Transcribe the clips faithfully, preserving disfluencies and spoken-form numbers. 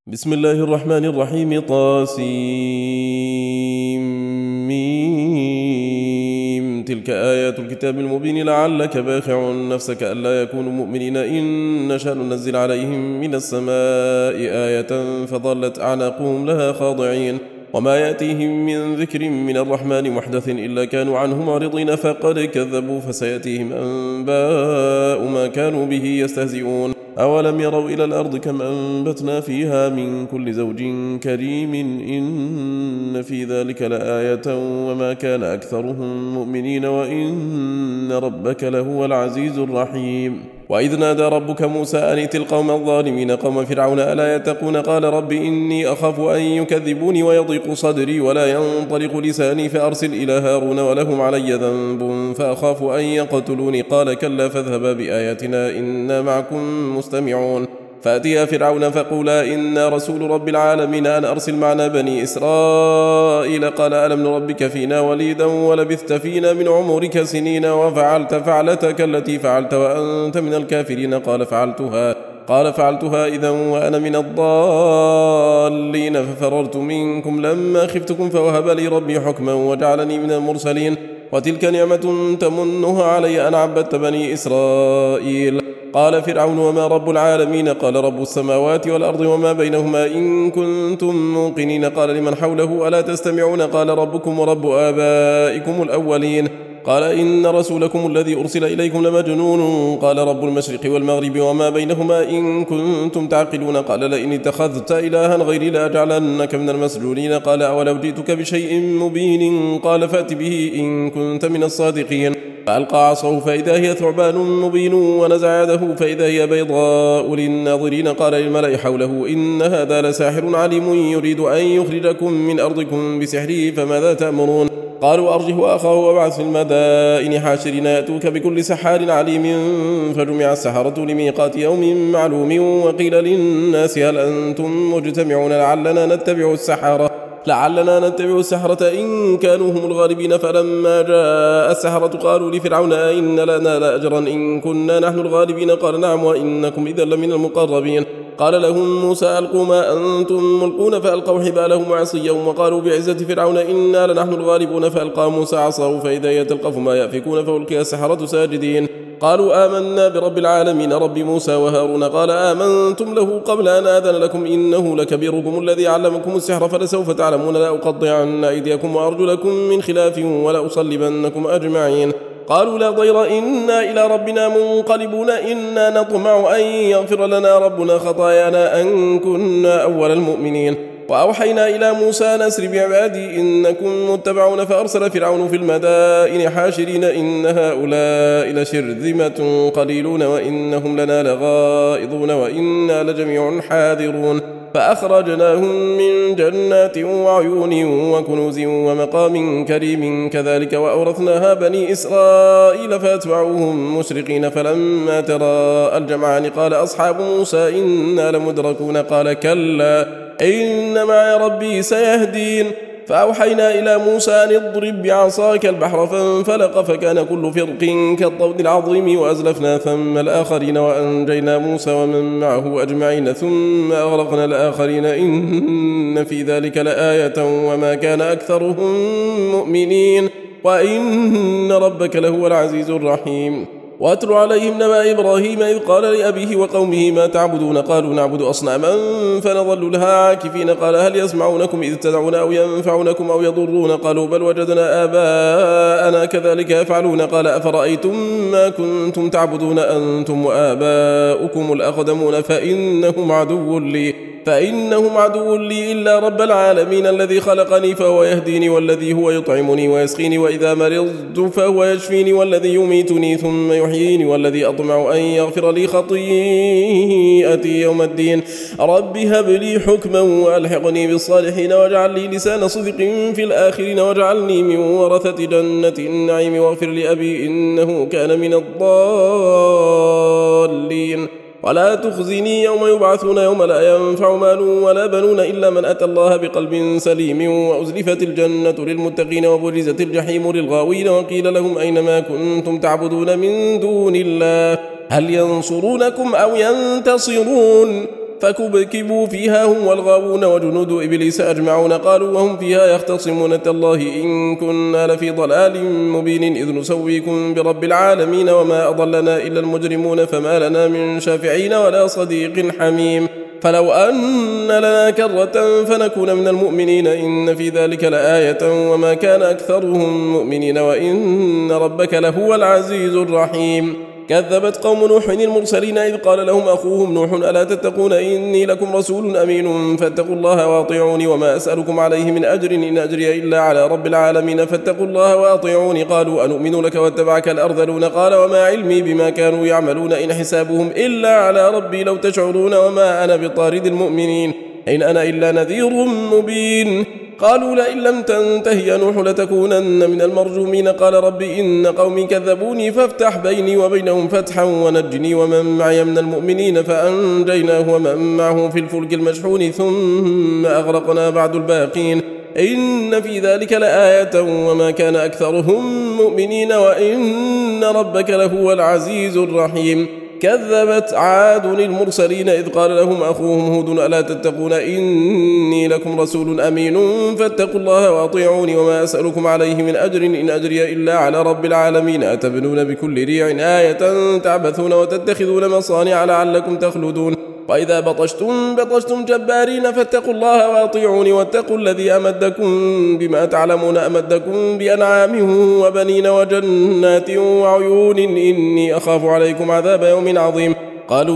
بسم الله الرحمن الرحيم. طاسيم. تلك آيات الكتاب المبين لعلك باخع نفسك ألا يكونوا مؤمنين إن نشأ ننزل عليهم من السماء آية فظلت أعناقهم لها خاضعين وما يأتيهم من ذكر من الرحمن محدث إلا كانوا عنه معرضين فقد كذبوا فسيأتيهم أنباء ما كانوا به يستهزئون. أولم يروا إلى الأرض كم أنبتنا فيها من كل زوج كريم إن في ذلك لآية وما كان أكثرهم مؤمنين وإن ربك لهو العزيز الرحيم. وإذ نادى ربك موسى أن ائت القوم الظالمين قوم فرعون ألا يتقون قال رب إني أخاف أن يكذبوني ويضيق صدري ولا ينطلق لساني فأرسل إلى هارون ولهم علي ذنب فأخاف أن يقتلوني قال كلا فاذهبا بآياتنا إنا معكم مستمعون. فأتيا فرعون فقولا إنا رسول رب العالمين أن أرسل معنا بني إسرائيل قال ألم نربك فينا وليدا ولبثت فينا من عمرك سنين وفعلت فعلتك التي فعلت وأنت من الكافرين قال فعلتها قال فعلتها إذا وأنا من الضالين ففررت منكم لما خفتكم فوهب لي ربي حكما وجعلني من المرسلين وتلك نعمة تمنها علي أن عبدت بني إسرائيل. قال فرعون وما رب العالمين قال رب السماوات والأرض وما بينهما إن كنتم موقنين قال لمن حوله ألا تستمعون قال ربكم ورب آبائكم الأولين قال إن رسولكم الذي أرسل إليكم لمجنون قال رب المشرق والمغرب وما بينهما إن كنتم تعقلون قال لئن اتخذت إلها غيري لأجعلنك من المسجونين قال أولو جئتك بشيء مبين قال فأت به إن كنت من الصادقين. فألقى عصاه فإذا هي ثعبان مبين ونزع يده فإذا هي بيضاء للناظرين قال للملأ حوله إن هذا لساحر عليم يريد أن يخرجكم من أرضكم بسحره فماذا تأمرون قالوا أرجه وأخاه وابعث في المدائن حاشرين يأتوك بكل سحار عليم. فجمع السحرة لميقات يوم معلوم وقيل للناس هل أنتم مجتمعون لعلنا نتبع السحرة لعلنا نتبع السحرة إن كانوا هم الغالبين. فلما جاء السحرة قالوا لفرعون إن لنا لأجرا إن كنا نحن الغالبين قال نعم وإنكم إذا لمن المقربين. قال لهم موسى ألقوا ما أنتم ملقون فألقوا حبالهم وعصيهم وقالوا بعزة فرعون إنا لنحن الغالبون فألقى موسى عصاه فإذا هي تلقف ما يأفكون فألقي السحرة ساجدين قالوا آمنا برب العالمين رب موسى وهارون قال آمنتم له قبل أن آذن لكم إنه لكبيركم الذي علمكم السحر فلسوف تعلمون لأقطعن أيديكم وأرجلكم من خلاف ولأصلبنكم أجمعين. قالوا لا ضير إنا إلى ربنا منقلبون إنا نطمع أن يغفر لنا ربنا خطايانا أن كنا أول المؤمنين. وأوحينا إلى موسى نسر بعبادي إنكم متبعون فأرسل فرعون في المدائن حاشرين إن هؤلاء لشرذمة قليلون وإنهم لنا لغائظون وإنا لجميع حاذرون. فأخرجناهم من جنات وعيون وكنوز ومقام كريم كذلك وأورثناها بني إسرائيل فأتبعوهم مشرقين. فلما تراءى الجمعان قال أصحاب موسى إنا لمدركون قال كلا إن معي ربي سيهدين. فأوحينا إلى موسى أن اضرب بعصاك البحر فانفلق فكان كل فرق كالطود العظيم وأزلفنا ثم الآخرين وأنجينا موسى ومن معه أجمعين ثم أغرقنا الآخرين إن في ذلك لآية وما كان أكثرهم مؤمنين وإن ربك لهو العزيز الرحيم. واتل عليهم نبأ إبراهيم إذ قال لأبيه وقومه ما تعبدون قالوا نعبد أصناما فنظل لها عاكفين قال هل يسمعونكم إذ تدعون أو ينفعونكم أو يضرون قالوا بل وجدنا آباءنا كذلك يفعلون قال أفرأيتم ما كنتم تعبدون أنتم وآباؤكم الأقدمون فإنهم عدو لي فإنهم عدو لي إلا رب العالمين الذي خلقني فهو يهديني والذي هو يطعمني ويسقيني وإذا مرضت فهو يشفيني والذي يميتني ثم يحييني والذي أطمع أن يغفر لي خطيئتي يوم الدين. رب هب لي حكما وألحقني بالصالحين واجعل لي لسان صدق في الآخرين واجعلني من ورثة جنة النعيم واغفر لأبي إنه كان من الضالين ولا تخزني يوم يبعثون يوم لا ينفع مال ولا بنون إلا من أتى الله بقلب سليم. وأزلفت الجنة للمتقين وبرزت الجحيم للغاوين وقيل لهم أين ما كنتم تعبدون من دون الله هل ينصرونكم أو ينتصرون فكبكبوا فيها هم والغاوون وجنود إبليس أجمعون قالوا وهم فيها يختصمون تالله إن كنا لفي ضلال مبين إذ نسويكم برب العالمين وما أضلنا إلا المجرمون فما لنا من شافعين ولا صديق حميم فلو أن لنا كرة فنكون من المؤمنين إن في ذلك لآية وما كان أكثرهم مؤمنين وإن ربك لهو العزيز الرحيم كذبت قوم نوح المرسلين إذ قال لهم أخوهم نوح ألا تتقون إني لكم رسول أمين فاتقوا الله وأطيعوني وما أسألكم عليه من أجر إن أجري إلا على رب العالمين فاتقوا الله وأطيعوني قالوا أنؤمن لك واتبعك الأرذلون قال وما علمي بما كانوا يعملون إن حسابهم إلا على ربي لو تشعرون وما أنا بطارد المؤمنين إن أنا إلا نذير مبين قالوا لئن لم تنته يا نوح لتكونن من المرجومين قال رب إن قومي كذبوني فافتح بيني وبينهم فتحا ونجني ومن معي من المؤمنين فأنجيناه ومن معه في الفلك المشحون ثم أغرقنا بعد الباقين إن في ذلك لآية وما كان أكثرهم مؤمنين وإن ربك لهو العزيز الرحيم كذبت عاد المرسلين إذ قال لهم أخوهم هود ألا تتقون إني لكم رسول أمين فاتقوا الله وأطيعوني وما أسألكم عليه من أجر إن أجري إلا على رب العالمين أتبنون بكل ريع آية تعبثون وتتخذون مصانع لعلكم تخلدون وإذا بطشتم بطشتم جبارين فاتقوا الله وأطيعوني واتقوا الذي أمدكم بما تعلمون أمدكم بأنعام وبنين وجنات وعيون إني أخاف عليكم عذاب يوم عظيم قالوا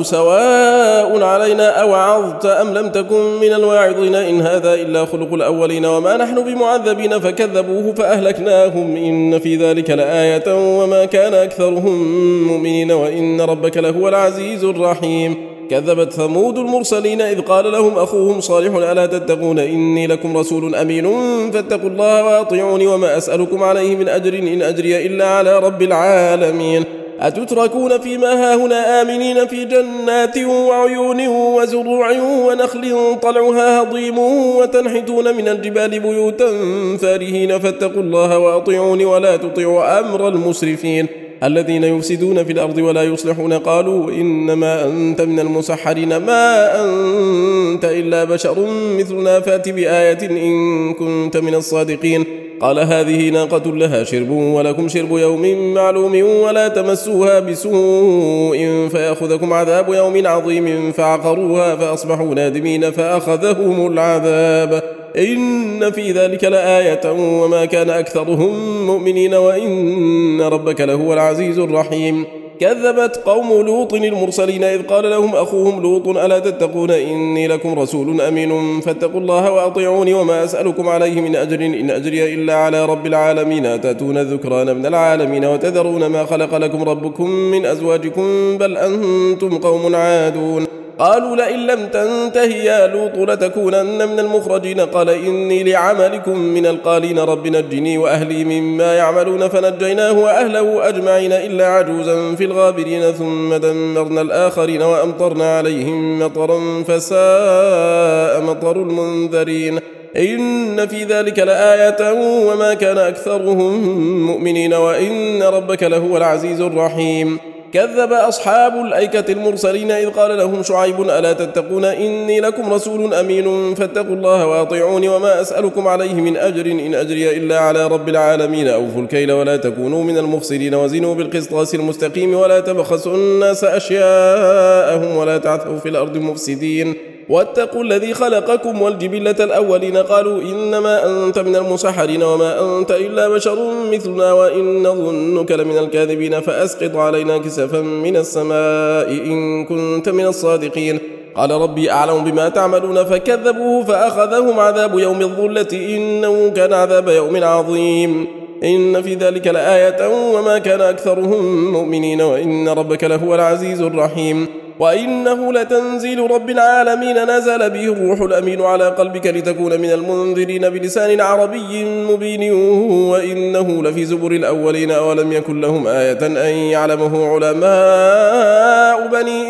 سواء علينا أوعظت أم لم تكن من الواعظين إن هذا إلا خلق الأولين وما نحن بمعذبين فكذبوه فأهلكناهم إن في ذلك لآية وما كان أكثرهم مؤمنين وإن ربك لهو العزيز الرحيم كذبت ثمود المرسلين إذ قال لهم أخوهم صالح ألا تتقون إني لكم رسول أمين فاتقوا الله وأطيعوني وما أسألكم عليه من أجر إن أجري إلا على رب العالمين أتتركون فيما هاهنا آمنين في جنات وعيون وزروع ونخل طلعها هضيم وتنحتون من الجبال بيوتا فارهين فاتقوا الله وأطيعوني ولا تطيعوا أمر المسرفين الذين يفسدون في الأرض ولا يصلحون قالوا إنما أنت من المسحرين ما أنت إلا بشر مثلنا فات بآية إن كنت من الصادقين قال هذه ناقة لها شرب ولكم شرب يوم معلوم ولا تمسوها بسوء فيأخذكم عذاب يوم عظيم فعقروها فأصبحوا نادمين فأخذهم العذاب إن في ذلك لآية وما كان أكثرهم مؤمنين وإن ربك لهو العزيز الرحيم كذبت قوم لوط المرسلين إذ قال لهم أخوهم لوط ألا تتقون إني لكم رسول أمين فاتقوا الله وأطيعوني وما أسألكم عليه من أجر إن أجري إلا على رب العالمين أتأتون الذكران من العالمين وتذرون ما خلق لكم ربكم من أزواجكم بل أنتم قوم عادون قالوا لئن لم تنته يا لوط لتكونن من المخرجين قال إني لعملكم من القالين رب نجني وأهلي مما يعملون فنجيناه وأهله أجمعين إلا عجوزا في الغابرين ثم دمرنا الآخرين وأمطرنا عليهم مطرا فساء مطر المنذرين إن في ذلك لآية وما كان أكثرهم مؤمنين وإن ربك لهو العزيز الرحيم كذب أصحاب الأيكة المرسلين إذ قال لهم شعيب ألا تتقون إني لكم رسول أمين فاتقوا الله وأطيعوني وما أسألكم عليه من أجر إن أجري إلا على رب العالمين أوفوا الكيل ولا تكونوا من المخسرين وزنوا بالقسطاس المستقيم ولا تبخسوا الناس أشياءهم ولا تعثوا في الأرض مفسدين واتقوا الذي خلقكم والجبلة الأولين قالوا إنما أنت من المسحرين وما أنت إلا بشر مثلنا وإن نظنك لمن الكاذبين فأسقط علينا كسفا من السماء إن كنت من الصادقين قال ربي أعلم بما تعملون فكذبوه فأخذهم عذاب يوم الظلة إنه كان عذاب يوم عظيم إن في ذلك لآية وما كان أكثرهم مؤمنين وإن ربك لهو العزيز الرحيم وإنه لتنزيل رب العالمين نزل به الروح الأمين على قلبك لتكون من المنذرين بلسان عربي مبين وإنه لفي زبر الأولين أولم يكن لهم آية أن يعلمه علماء بني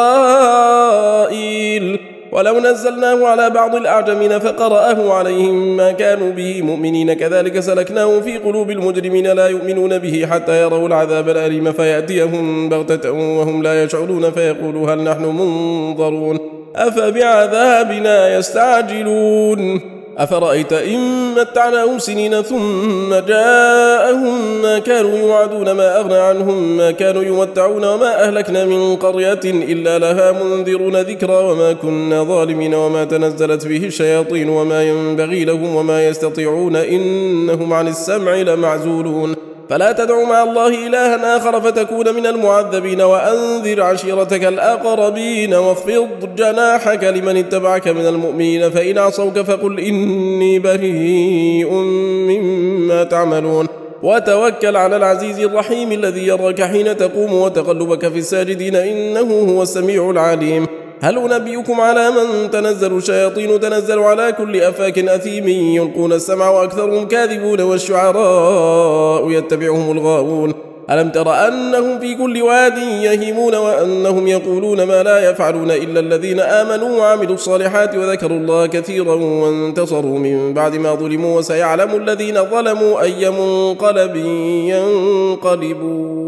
إسرائيل ولو نزلناه على بعض الأعجمين فقرأه عليهم ما كانوا به مؤمنين كذلك سلكناه في قلوب المجرمين لا يؤمنون به حتى يروا العذاب الأليم فيأتيهم بغتة وهم لا يشعرون فيقولوا هل نحن منظرون أفبعذابنا يستعجلون أفرأيت إن متعناهم سنين ثم جاءهم ما كانوا يوعدون ما أغنى عنهم ما كانوا يمتعون وما أهلكنا من قرية إلا لها منذرون ذكرى وما كنا ظالمين وما تنزلت به الشياطين وما ينبغي لهم وما يستطيعون إنهم عن السمع لمعزولون فلا تدع مع الله إلها آخر فتكون من المعذبين وأنذر عشيرتك الأقربين واخفض جناحك لمن اتبعك من المؤمنين فإن عصوك فقل إني بريء مما تعملون وتوكل على العزيز الرحيم الذي يراك حين تقوم وتقلبك في الساجدين إنه هو السميع العليم هل أنبئكم على من تنزل الشياطين تنزل على كل أفاك أثيم يلقون السمع وأكثرهم كاذبون والشعراء يتبعهم الغاوون ألم تر أنهم في كل واد يهيمون وأنهم يقولون ما لا يفعلون إلا الذين آمنوا وعملوا الصالحات وذكروا الله كثيرا وانتصروا من بعد ما ظلموا وسيعلم الذين ظلموا أي منقلب ينقلبون.